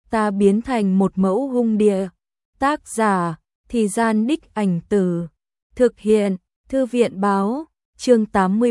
ta biến thành một mẫu hung địa. Tác giả, Thì Gian Đích Ảnh Tử. Thực hiện, Thư viện báo, chương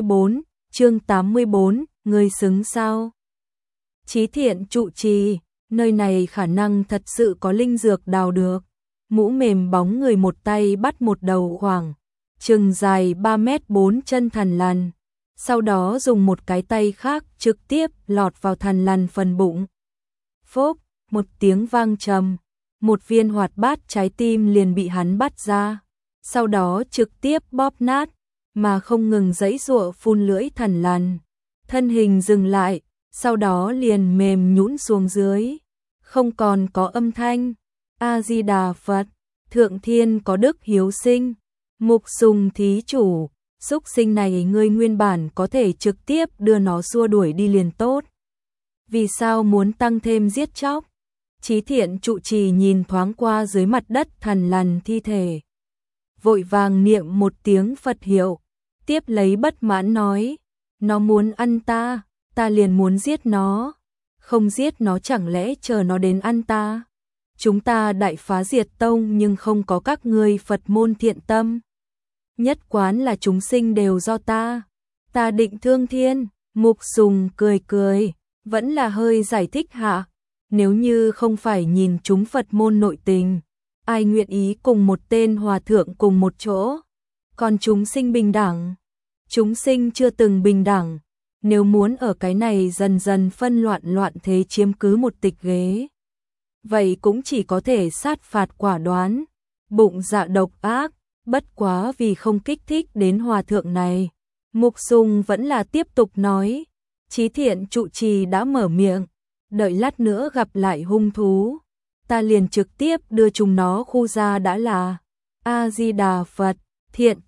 84, người xứng sao? Chí Thiện trụ trì, nơi này khả năng thật sự có linh dược đào được. Mũ mềm bóng người một tay bắt một đầu khoảng chừng dài 3 mét 4 chân thằn lằn, sau đó dùng một cái tay khác trực tiếp lọt vào thằn lằn phần bụng. Phốc, một tiếng vang trầm, một viên hoạt bát trái tim liền bị hắn bắt ra, sau đó trực tiếp bóp nát, mà không ngừng giãy giụa phun lưỡi thằn lằn. Thân hình dừng lại, sau đó liền mềm nhũn xuống dưới, không còn có âm thanh. A Di Đà Phật, Thượng Thiên có đức hiếu sinh. Mục Sùng thí chủ, xúc sinh này ngươi nguyên bản có thể trực tiếp đưa nó xua đuổi đi liền tốt. Vì sao muốn tăng thêm giết chóc? Chí Thiện trụ trì nhìn thoáng qua dưới mặt đất thằn lằn thi thể, vội vàng niệm một tiếng Phật hiệu, tiếp lấy bất mãn nói, nó muốn ăn ta, ta liền muốn giết nó, không giết nó chẳng lẽ chờ nó đến ăn ta? Chúng ta Đại Phá Diệt Tông nhưng không có các ngươi Phật môn thiện tâm. Nhất quán là chúng sinh đều do ta định thương thiên. Mục Sùng cười cười, vẫn là hơi giải thích hạ, nếu như không phải nhìn chúng Phật môn nội tình, ai nguyện ý cùng một tên hòa thượng cùng một chỗ? Còn chúng sinh bình đẳng, chúng sinh chưa từng bình đẳng, nếu muốn ở cái này dần dần phân loạn thế chiếm cứ một tịch ghế, vậy cũng chỉ có thể sát phạt quả đoán, bụng dạ độc ác. Bất quá vì không kích thích đến hòa thượng này, Mục Sùng vẫn là tiếp tục nói, Chí Thiện trụ trì đã mở miệng, đợi lát nữa gặp lại hung thú, ta liền trực tiếp đưa chúng nó khu ra đã là. A Di Đà Phật, thiện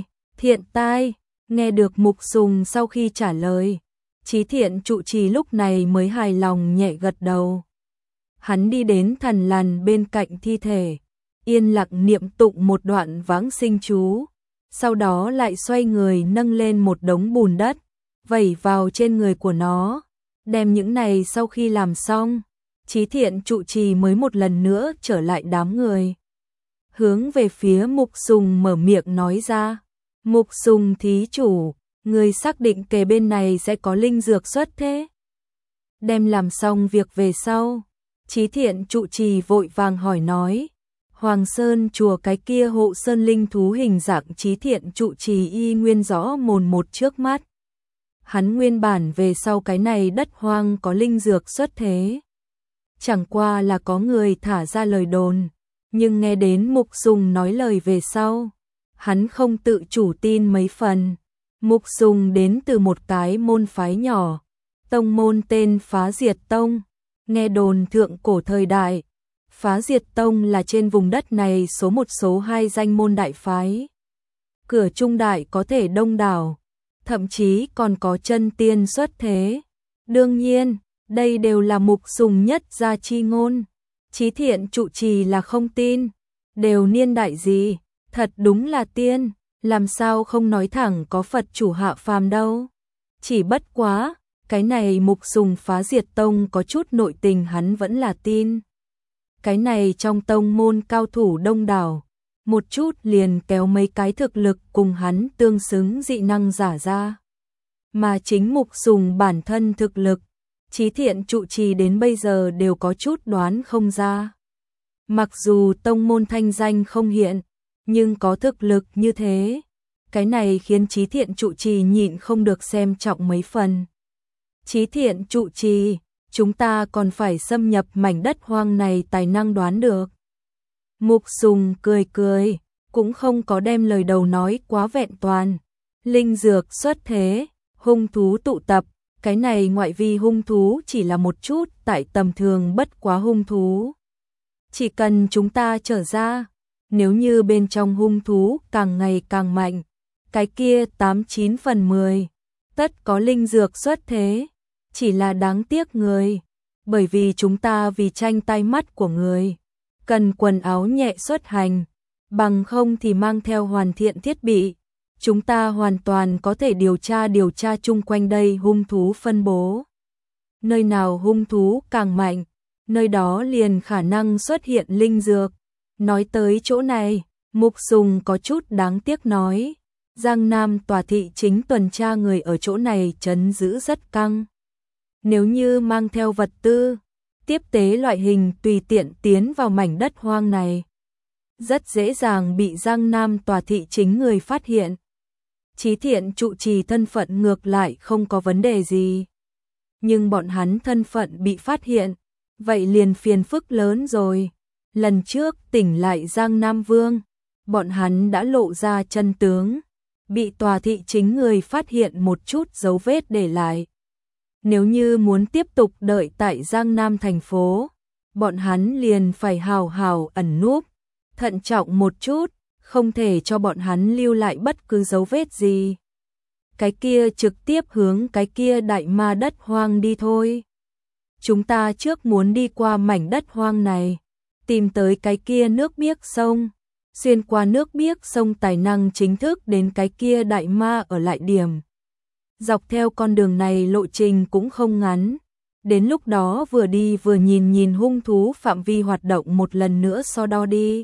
tai. Nghe được Mục Sùng sau khi trả lời, Chí Thiện trụ trì lúc này mới hài lòng nhẹ gật đầu. Hắn đi đến thằn lằn bên cạnh thi thể, yên lặng niệm tụng một đoạn vãng sinh chú, sau đó lại xoay người nâng lên một đống bùn đất, vẩy vào trên người của nó. Đem những này sau khi làm xong, Chí Thiện trụ trì mới một lần nữa trở lại đám người, hướng về phía Mục Sùng mở miệng nói ra, Mục Sùng thí chủ, người xác định kề bên này sẽ có linh dược xuất thế? Đem làm xong việc về sau, Chí Thiện trụ trì vội vàng hỏi nói, Hoàng Sơn chùa cái kia hộ sơn linh thú hình dạng Chí Thiện trụ trì y nguyên rõ mồn một trước mắt. Hắn nguyên bản về sau cái này đất hoang có linh dược xuất thế, chẳng qua là có người thả ra lời đồn, nhưng nghe đến Mục Sùng nói lời về sau, hắn không tự chủ tin mấy phần. Mục Sùng đến từ một cái môn phái nhỏ, tông môn tên Phá Diệt Tông, nghe đồn thượng cổ thời đại, Phá Diệt Tông là trên vùng đất này số 1 số 2 danh môn đại phái. Cửa trung đại có thể đông đảo, thậm chí còn có chân tiên xuất thế. Đương nhiên, đây đều là Mục Sùng nhất gia chi ngôn. Chí Thiện trụ trì là không tin, đều niên đại gì, thật đúng là tiên, làm sao không nói thẳng có Phật chủ hạ phàm đâu. Chỉ bất quá, cái này Mục Sùng Phá Diệt Tông có chút nội tình hắn vẫn là tin. Cái này trong tông môn cao thủ đông đảo, một chút liền kéo mấy cái thực lực cùng hắn tương xứng dị năng giả ra. Mà chính Mục Sùng bản thân thực lực, Chí Thiện trụ trì đến bây giờ đều có chút đoán không ra. Mặc dù tông môn thanh danh không hiện, nhưng có thực lực như thế, cái này khiến Chí Thiện trụ trì nhịn không được xem trọng mấy phần. Chí Thiện trụ trì, chúng ta còn phải xâm nhập mảnh đất hoang này tài năng đoán được. Mục Sùng cười cười, cũng không có đem lời đầu nói quá vẹn toàn. Linh dược xuất thế, hung thú tụ tập, cái này ngoại vi hung thú chỉ là một chút tại tầm thường bất quá hung thú. Chỉ cần chúng ta trở ra, nếu như bên trong hung thú càng ngày càng mạnh, cái kia 89 phần 10, tất có linh dược xuất thế. Chỉ là đáng tiếc người, bởi vì chúng ta vì tranh tai mắt của người, cần quần áo nhẹ xuất hành, bằng không thì mang theo hoàn thiện thiết bị, chúng ta hoàn toàn có thể điều tra chung quanh đây hung thú phân bố. Nơi nào hung thú càng mạnh, nơi đó liền khả năng xuất hiện linh dược. Nói tới chỗ này, Mục Sùng có chút đáng tiếc nói, Giang Nam tòa thị chính tuần tra người ở chỗ này trấn giữ rất căng. Nếu như mang theo vật tư, tiếp tế loại hình tùy tiện tiến vào mảnh đất hoang này, rất dễ dàng bị Giang Nam tòa thị chính người phát hiện. Chí Thiện trụ trì thân phận ngược lại không có vấn đề gì. Nhưng bọn hắn thân phận bị phát hiện, vậy liền phiền phức lớn rồi. Lần trước tỉnh lại Giang Nam Vương, bọn hắn đã lộ ra chân tướng, bị tòa thị chính người phát hiện một chút dấu vết để lại. Nếu như muốn tiếp tục đợi tại Giang Nam thành phố, bọn hắn liền phải hào hào ẩn núp, thận trọng một chút, không thể cho bọn hắn lưu lại bất cứ dấu vết gì. Cái kia trực tiếp hướng cái kia đại ma đất hoang đi thôi. Chúng ta trước muốn đi qua mảnh đất hoang này, tìm tới cái kia nước biếc sông, xuyên qua nước biếc sông tài năng chính thức đến cái kia đại ma ở lại điểm. Dọc theo con đường này lộ trình cũng không ngắn, đến lúc đó vừa đi vừa nhìn hung thú phạm vi hoạt động một lần nữa so đo đi.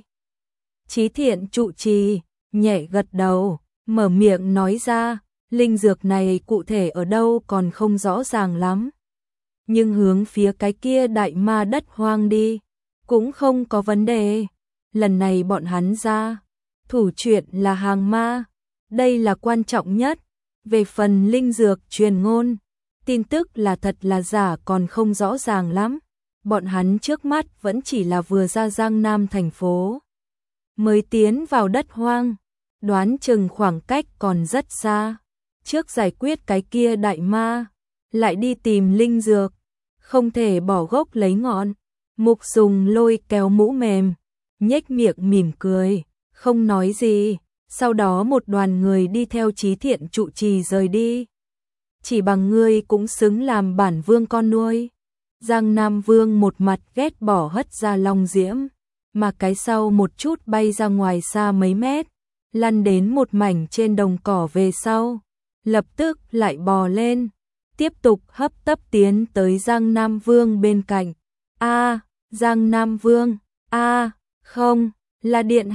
Chí Thiện trụ trì, nhẹ gật đầu, mở miệng nói ra, linh dược này cụ thể ở đâu còn không rõ ràng lắm. Nhưng hướng phía cái kia đại ma đất hoang đi, cũng không có vấn đề. Lần này bọn hắn ra, thủ chuyện là hàng ma, đây là quan trọng nhất. Về phần linh dược truyền ngôn, tin tức là thật là giả còn không rõ ràng lắm. Bọn hắn trước mắt vẫn chỉ là vừa ra Giang Nam thành phố, mới tiến vào đất hoang, đoán chừng khoảng cách còn rất xa. Trước giải quyết cái kia đại ma, lại đi tìm linh dược, không thể bỏ gốc lấy ngọn. Mục Sùng lôi kéo mũ mềm, nhếch miệng mỉm cười, không nói gì. Sau đó một đoàn người đi theo Chí Thiện trụ trì rời đi. Chỉ bằng ngươi cũng xứng làm bản vương con nuôi. Giang Nam Vương một mặt ghét bỏ hất ra long diễm, mà cái sau một chút bay ra ngoài xa mấy mét, lăn đến một mảnh trên đồng cỏ về sau, lập tức lại bò lên, tiếp tục hấp tấp tiến tới Giang Nam Vương bên cạnh. Giang Nam Vương, không, là điện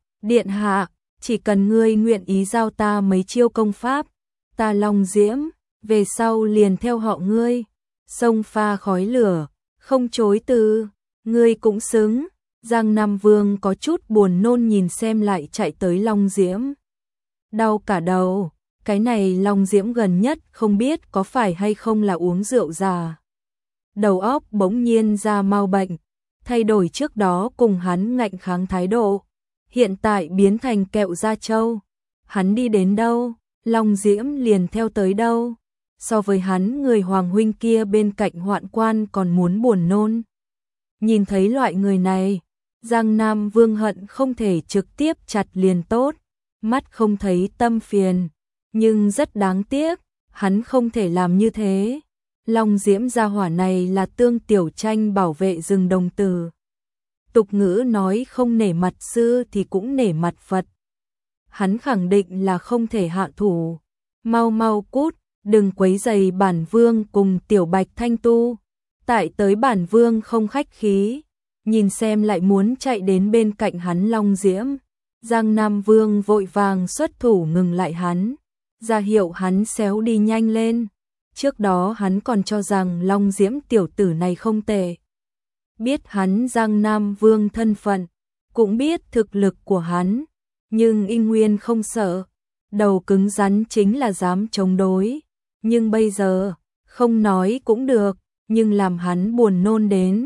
hạ, chỉ cần ngươi nguyện ý giao ta mấy chiêu công pháp, ta long diễm, về sau liền theo họ ngươi, sông pha khói lửa, không chối từ, ngươi cũng xứng. Giang Nam Vương có chút buồn nôn nhìn xem lại chạy tới long diễm. Đau cả đầu, cái này long diễm gần nhất không biết có phải hay không là uống rượu già. Đầu óc bỗng nhiên ra mau bệnh, thay đổi trước đó cùng hắn ngạnh kháng thái độ. Hiện tại biến thành kẹo da trâu. Hắn đi đến đâu, long diễm liền theo tới đâu. So với hắn người hoàng huynh kia bên cạnh hoạn quan còn muốn buồn nôn. Nhìn thấy loại người này, Giang Nam Vương hận không thể trực tiếp chặt liền tốt. Mắt không thấy tâm phiền, nhưng rất đáng tiếc, hắn không thể làm như thế. Long diễm gia hỏa này là Tương Tiểu Tranh bảo vệ rừng đồng tử. Tục ngữ nói không nể mặt sư thì cũng nể mặt Phật. Hắn khẳng định là không thể hạ thủ. Mau cút, đừng quấy rầy bản vương cùng Tiểu Bạch Thanh tu. Tại tới bản vương không khách khí, nhìn xem lại muốn chạy đến bên cạnh hắn long diễm. Giang Nam Vương vội vàng xuất thủ ngừng lại hắn, ra hiệu hắn xéo đi nhanh lên. Trước đó hắn còn cho rằng long diễm tiểu tử này không tệ. Biết hắn Giang Nam Vương thân phận, cũng biết thực lực của hắn, nhưng y nguyên không sợ, đầu cứng rắn chính là dám chống đối. Nhưng bây giờ, không nói cũng được, nhưng làm hắn buồn nôn đến.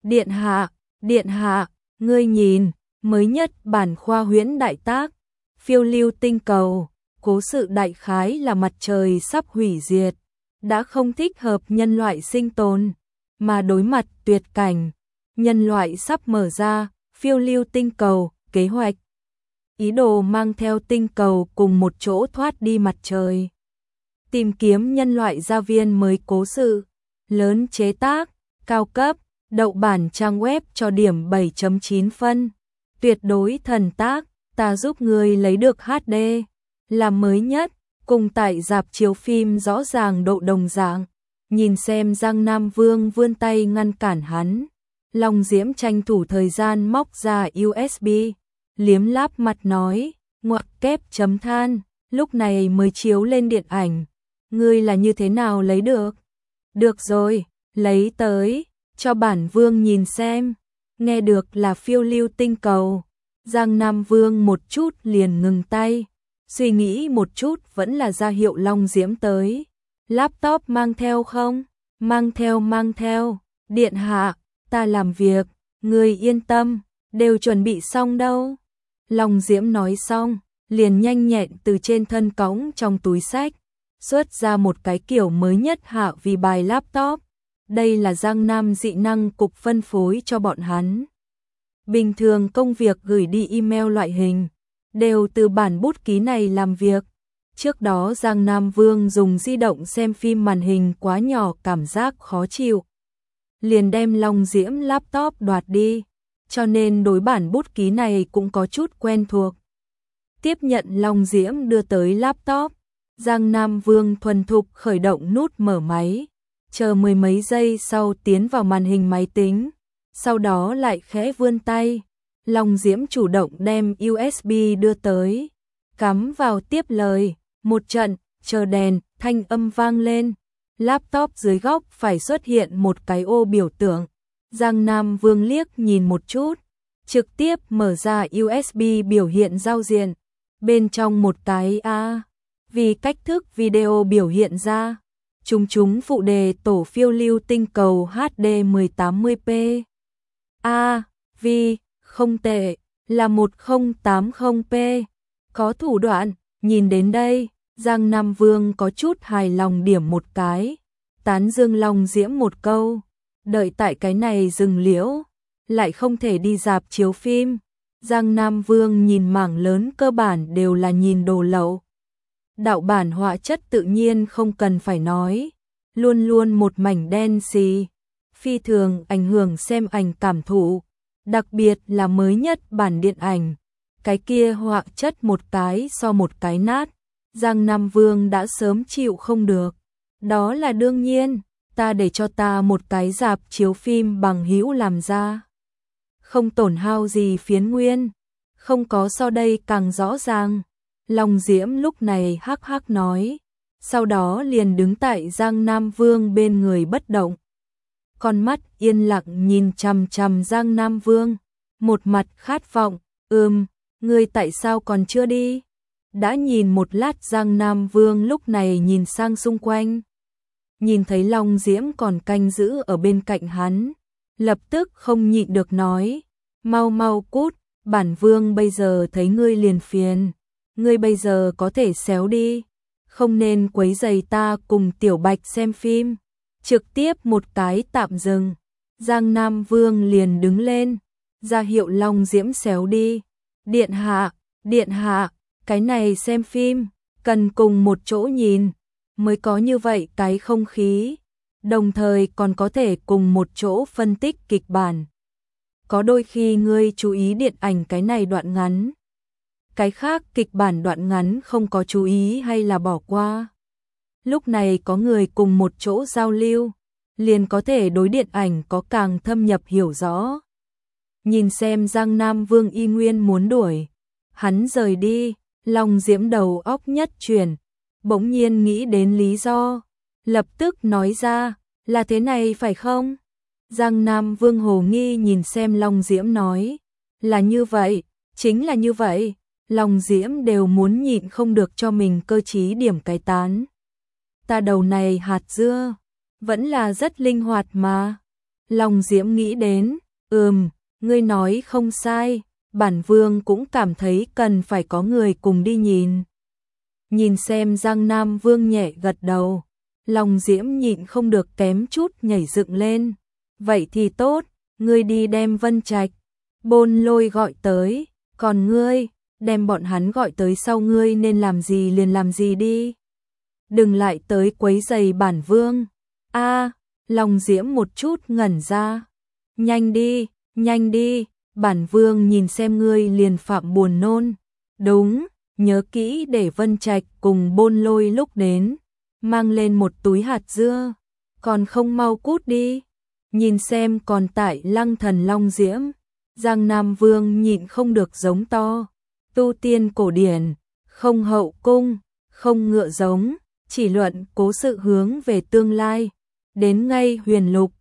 Điện hạ, ngươi nhìn, mới nhất bản khoa huyễn đại tác, phiêu lưu tinh cầu, cố sự đại khái là mặt trời sắp hủy diệt, đã không thích hợp nhân loại sinh tồn, mà đối mặt tuyệt cảnh. Nhân loại sắp mở ra, phiêu lưu tinh cầu, kế hoạch. Ý đồ mang theo tinh cầu cùng một chỗ thoát đi mặt trời. Tìm kiếm nhân loại gia viên mới cố sự. Lớn chế tác, cao cấp, đậu bản trang web cho điểm 7.9 phân. Tuyệt đối thần tác, ta giúp người lấy được HD. Là mới nhất, cùng tại rạp chiếu phim rõ ràng độ đồng dạng. Nhìn xem Giang Nam Vương vươn tay ngăn cản hắn. Long Diễm tranh thủ thời gian móc ra USB, liếm láp mặt nói, ngoặc kép chấm than, lúc này mới chiếu lên điện ảnh. Ngươi là như thế nào lấy được? Được rồi, lấy tới, cho bản vương nhìn xem. Nghe được là phiêu lưu tinh cầu. Giang Nam Vương một chút liền ngừng tay. Suy nghĩ một chút vẫn là ra hiệu Long Diễm tới. Laptop mang theo không? Mang theo. Điện hạ, ta làm việc, ngươi yên tâm, đều chuẩn bị xong đâu. Long Diễm nói xong, liền nhanh nhẹn từ trên thân cõng trong túi sách, xuất ra một cái kiểu mới nhất hạ vì bài laptop. Đây là Giang Nam dị năng cục phân phối cho bọn hắn. Bình thường công việc gửi đi email loại hình, đều từ bản bút ký này làm việc. Trước đó Giang Nam Vương dùng di động xem phim màn hình quá nhỏ cảm giác khó chịu. Liền đem Long Diễm laptop đoạt đi, cho nên đối bản bút ký này cũng có chút quen thuộc. Tiếp nhận Long Diễm đưa tới laptop, Giang Nam Vương thuần thục khởi động nút mở máy, chờ mười mấy giây sau tiến vào màn hình máy tính, sau đó lại khẽ vươn tay, Long Diễm chủ động đem USB đưa tới, cắm vào tiếp lời, một trận, chờ đèn, thanh âm vang lên, laptop dưới góc phải xuất hiện một cái ô biểu tượng, Giang Nam Vương liếc nhìn một chút, trực tiếp mở ra USB biểu hiện giao diện, bên trong một cái vì cách thức video biểu hiện ra, chúng phụ đề tổ phiêu lưu tinh cầu HD 1080p. Không tệ, là 1080p. Có thủ đoạn, nhìn đến đây, Giang Nam Vương có chút hài lòng điểm một cái, tán dương Long Diễm một câu, đợi tại cái này dừng liễu, lại không thể đi rạp chiếu phim. Giang Nam Vương nhìn mảng lớn cơ bản đều là nhìn đồ lậu. Đạo bản họa chất tự nhiên không cần phải nói, luôn luôn một mảnh đen xì, phi thường ảnh hưởng xem ảnh cảm thụ, đặc biệt là mới nhất bản điện ảnh, cái kia họa chất một cái so một cái nát, Giang Nam Vương đã sớm chịu không được. Đó là đương nhiên, ta để cho ta một cái rạp chiếu phim bằng hữu làm ra. Không tổn hao gì phiến nguyên, không có so đây càng rõ ràng. Long Diễm lúc này hắc hắc nói, sau đó liền đứng tại Giang Nam Vương bên người bất động. Con mắt yên lặng nhìn chằm chằm Giang Nam Vương, một mặt khát vọng, ngươi tại sao còn chưa đi? Đã nhìn một lát Giang Nam Vương lúc này nhìn sang xung quanh. Nhìn thấy Long Diễm còn canh giữ ở bên cạnh hắn, lập tức không nhịn được nói, mau cút, bản vương bây giờ thấy ngươi liền phiền, ngươi bây giờ có thể xéo đi, không nên quấy rầy ta cùng Tiểu Bạch xem phim. Trực tiếp một cái tạm dừng, Giang Nam Vương liền đứng lên, ra hiệu Long Diễm xéo đi. Điện hạ, cái này xem phim, cần cùng một chỗ nhìn, mới có như vậy cái không khí, đồng thời còn có thể cùng một chỗ phân tích kịch bản. Có đôi khi ngươi chú ý điện ảnh cái này đoạn ngắn, cái khác kịch bản đoạn ngắn không có chú ý hay là bỏ qua. Lúc này có người cùng một chỗ giao lưu, liền có thể đối điện ảnh có càng thâm nhập hiểu rõ. Nhìn xem Giang Nam Vương y nguyên muốn đuổi, hắn rời đi, Long Diễm đầu óc nhất chuyển, bỗng nhiên nghĩ đến lý do, lập tức nói ra, là thế này phải không? Giang Nam Vương hồ nghi nhìn xem Long Diễm nói, là như vậy, chính là như vậy, Long Diễm đều muốn nhịn không được cho mình cơ trí điểm cái tán. Ta đầu này hạt dưa, vẫn là rất linh hoạt mà. Long Diễm nghĩ đến, ngươi nói không sai, bản vương cũng cảm thấy cần phải có người cùng đi nhìn. Nhìn xem Giang Nam Vương nhẹ gật đầu, Long Diễm nhịn không được kém chút nhảy dựng lên. Vậy thì tốt, ngươi đi đem Vân Trạch, Bôn Lôi gọi tới, còn ngươi, đem bọn hắn gọi tới sau ngươi nên làm gì liền làm gì đi. Đừng lại tới quấy rầy bản vương. Long Diễm một chút ngẩn ra. Nhanh đi, bản vương nhìn xem ngươi liền phạm buồn nôn. Đúng, nhớ kỹ để Vân Trạch cùng Bôn Lôi lúc đến, mang lên một túi hạt dưa, còn không mau cút đi. Nhìn xem còn tại Lăng Thần Long Diễm, Giang Nam Vương nhịn không được giống to. Tu tiên cổ điển, không hậu cung, không ngựa giống, chỉ luận cố sự hướng về tương lai. Đến ngay huyền lục,